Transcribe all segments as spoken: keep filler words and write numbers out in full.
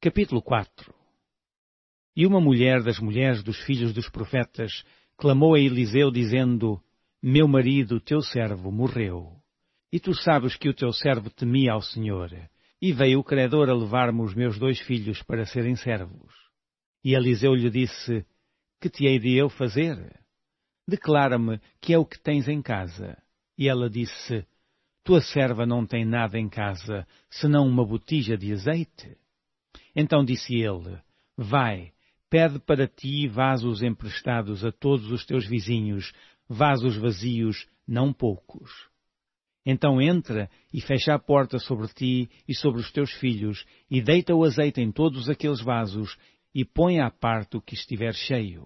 Capítulo quatro. E uma mulher das mulheres dos filhos dos profetas clamou a Eliseu, dizendo: Meu marido, teu servo, morreu. E tu sabes que o teu servo temia ao Senhor, e veio o credor a levar-me os meus dois filhos para serem servos. E Eliseu lhe disse: Que te hei de eu fazer? Declara-me que é o que tens em casa. E ela disse: Tua serva não tem nada em casa, senão uma botija de azeite. Então disse ele: Vai, pede para ti vasos emprestados a todos os teus vizinhos, vasos vazios, não poucos. Então entra e fecha a porta sobre ti e sobre os teus filhos, e deita o azeite em todos aqueles vasos, e põe à parte o que estiver cheio.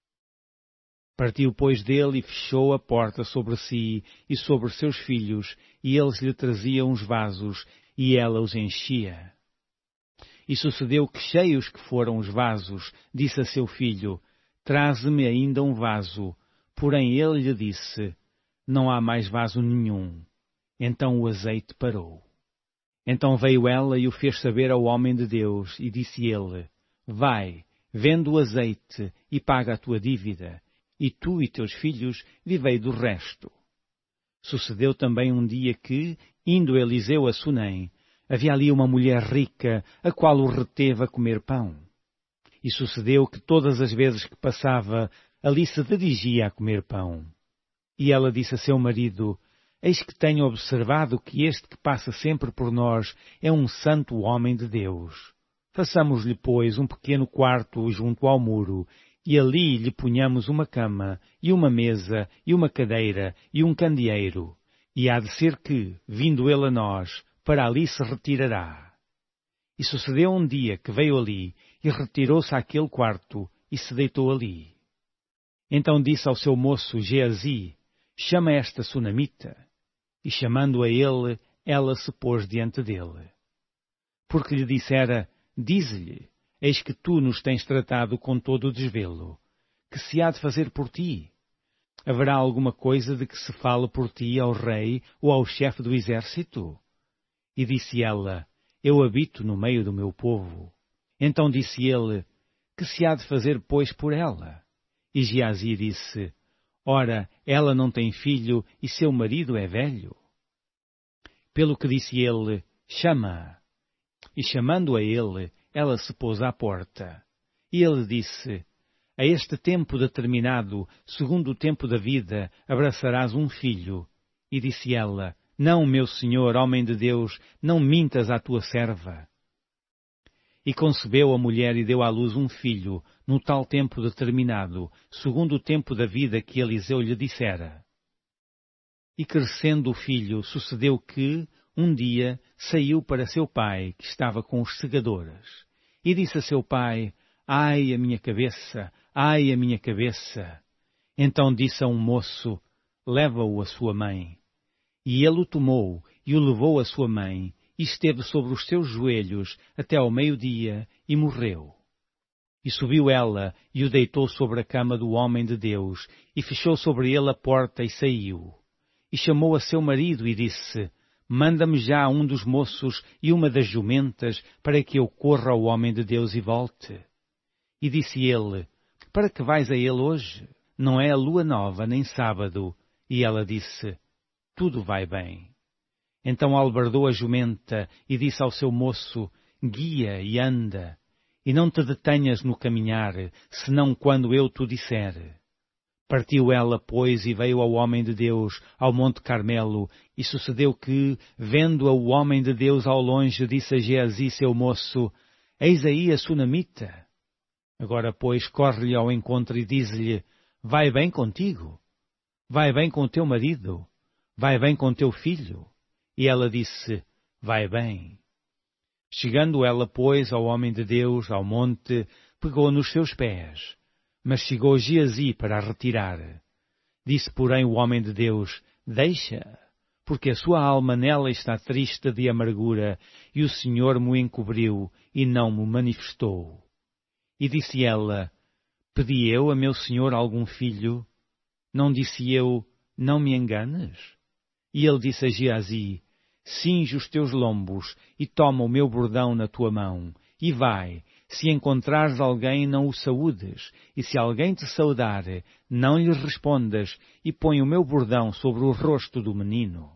Partiu, pois, dele e fechou a porta sobre si e sobre seus filhos, e eles lhe traziam os vasos, e ela os enchia. E sucedeu que, cheios que foram os vasos, disse a seu filho: Traze-me ainda um vaso. Porém ele lhe disse: Não há mais vaso nenhum. Então o azeite parou. Então veio ela e o fez saber ao homem de Deus, e disse ele: Vai, vende o azeite e paga a tua dívida, e tu e teus filhos vivei do resto. Sucedeu também um dia que, indo Eliseu a Sunem, havia ali uma mulher rica, a qual o reteve a comer pão. E sucedeu que todas as vezes que passava, ali se dirigia a comer pão. E ela disse a seu marido: Eis que tenho observado que este que passa sempre por nós é um santo homem de Deus. Façamos-lhe, pois, um pequeno quarto junto ao muro, e ali lhe ponhamos uma cama, e uma mesa, e uma cadeira, e um candeeiro. E há de ser que, vindo ele a nós, para ali se retirará. E sucedeu um dia que veio ali, e retirou-se àquele quarto, e se deitou ali. Então disse ao seu moço Geazi: Chama esta sunamita. E chamando a ele, ela se pôs diante dele. Porque lhe dissera: Dize-lhe, eis que tu nos tens tratado com todo o desvelo. Que se há de fazer por ti? Haverá alguma coisa de que se fale por ti ao rei ou ao chefe do exército? E disse ela: Eu habito no meio do meu povo. Então disse ele: Que se há de fazer, pois, por ela? E Geazi disse: Ora, ela não tem filho e seu marido é velho. Pelo que disse ele: Chama-a. E chamando a ele, ela se pôs à porta. E ele disse: A este tempo determinado, segundo o tempo da vida, abraçarás um filho. E disse ela: Não, meu senhor, homem de Deus, não mintas à tua serva. E concebeu a mulher e deu à luz um filho, no tal tempo determinado, segundo o tempo da vida que Eliseu lhe dissera. E crescendo o filho, sucedeu que, um dia, saiu para seu pai, que estava com os segadores. E disse a seu pai: Ai, a minha cabeça, ai, a minha cabeça. Então disse a um moço: Leva-o a sua mãe. E ele o tomou e o levou à sua mãe, e esteve sobre os seus joelhos até ao meio-dia, e morreu. E subiu ela, e o deitou sobre a cama do homem de Deus, e fechou sobre ele a porta, e saiu. E chamou a seu marido, e disse: Manda-me já um dos moços e uma das jumentas, para que eu corra ao homem de Deus e volte. E disse ele: Para que vais a ele hoje? Não é a lua nova, nem sábado. E ela disse: Tudo vai bem. Então albardou a jumenta e disse ao seu moço: Guia e anda, e não te detenhas no caminhar, senão quando eu te disser. Partiu ela, pois, e veio ao homem de Deus, ao Monte Carmelo, e sucedeu que, vendo-a o homem de Deus ao longe, disse a Geazi, seu moço: Eis aí a sunamita. Agora, pois, corre-lhe ao encontro e diz-lhe: Vai bem contigo? Vai bem com o teu marido? Vai bem com teu filho? E ela disse: Vai bem. Chegando ela, pois, ao homem de Deus, ao monte, pegou nos seus pés. Mas chegou Geazi para a retirar. Disse, porém, o homem de Deus: Deixa, porque a sua alma nela está triste de amargura, e o Senhor me encobriu e não me manifestou. E disse ela: Pedi eu a meu senhor algum filho? Não disse eu: Não me enganes? E ele disse a Geazi: Cinge os teus lombos e toma o meu bordão na tua mão. e vai. Se encontrares alguém, não o saúdes, e se alguém te saudar, não lhe respondas, e põe o meu bordão sobre o rosto do menino.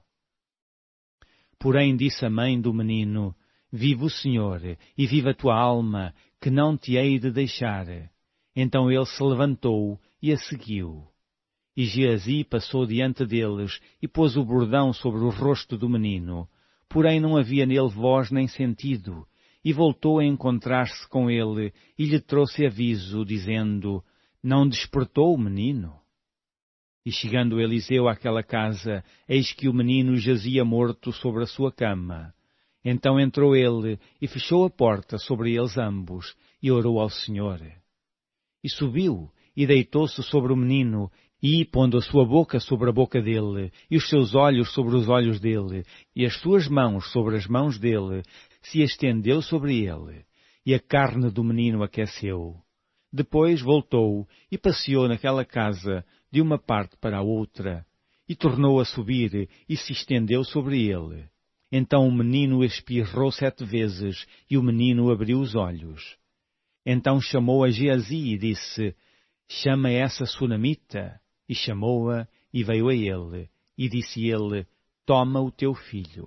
Porém disse a mãe do menino, vive o Senhor, e vive a tua alma, que não te hei de deixar. Então ele se levantou e a seguiu. E Geazi passou diante deles, e pôs o bordão sobre o rosto do menino. Porém não havia nele voz nem sentido. E voltou a encontrar-se com ele, e lhe trouxe aviso, dizendo, não despertou o menino? E chegando Eliseu àquela casa, eis que o menino jazia morto sobre a sua cama. Então entrou ele, e fechou a porta sobre eles ambos, e orou ao Senhor. E subiu, e deitou-se sobre o menino, e, pondo a sua boca sobre a boca dele, e os seus olhos sobre os olhos dele, e as suas mãos sobre as mãos dele, se estendeu sobre ele, e a carne do menino aqueceu. Depois voltou e passeou naquela casa de uma parte para a outra, e tornou a subir e se estendeu sobre ele. Então o menino espirrou sete vezes, e o menino abriu os olhos. Então chamou a Geazi e disse, chama essa sunamita. E chamou-a, e veio a ele, e disse ele, toma o teu filho.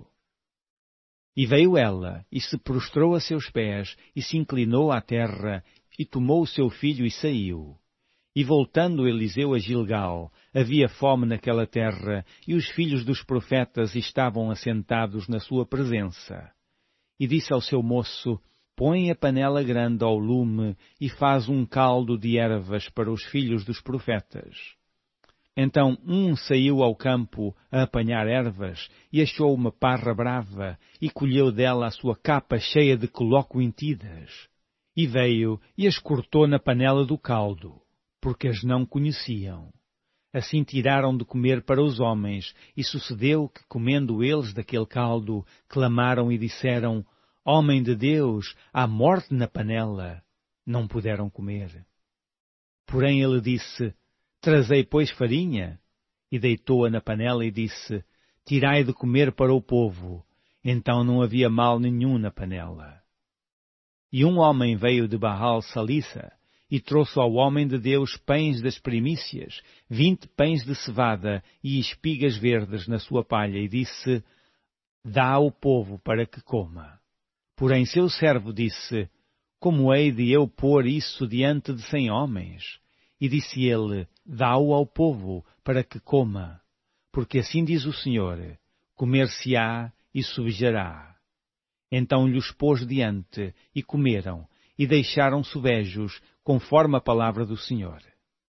E veio ela, e se prostrou a seus pés, e se inclinou à terra, e tomou o seu filho e saiu. E voltando Eliseu a Gilgal, havia fome naquela terra, e os filhos dos profetas estavam assentados na sua presença. E disse ao seu moço, põe a panela grande ao lume, e faz um caldo de ervas para os filhos dos profetas. Então um saiu ao campo a apanhar ervas, e achou uma parra brava, e colheu dela a sua capa cheia de coloquintidas. E veio e as cortou na panela do caldo, porque as não conheciam. Assim tiraram de comer para os homens, e sucedeu que, comendo eles daquele caldo, clamaram e disseram, homem de Deus, há morte na panela. Não puderam comer. Porém ele disse, trazei, pois, farinha, e deitou-a na panela e disse, tirai de comer para o povo. Então não havia mal nenhum na panela. E um homem veio de Baal Salissa, e trouxe ao homem de Deus pães das primícias, vinte pães de cevada e espigas verdes na sua palha, e disse, dá ao povo para que coma. Porém seu servo disse, como hei de eu pôr isso diante de cem homens? E disse ele, dá-o ao povo para que coma, porque assim diz o Senhor, comer-se-á e subjará. Então lhes pôs diante, e comeram, e deixaram subejos, conforme a palavra do Senhor.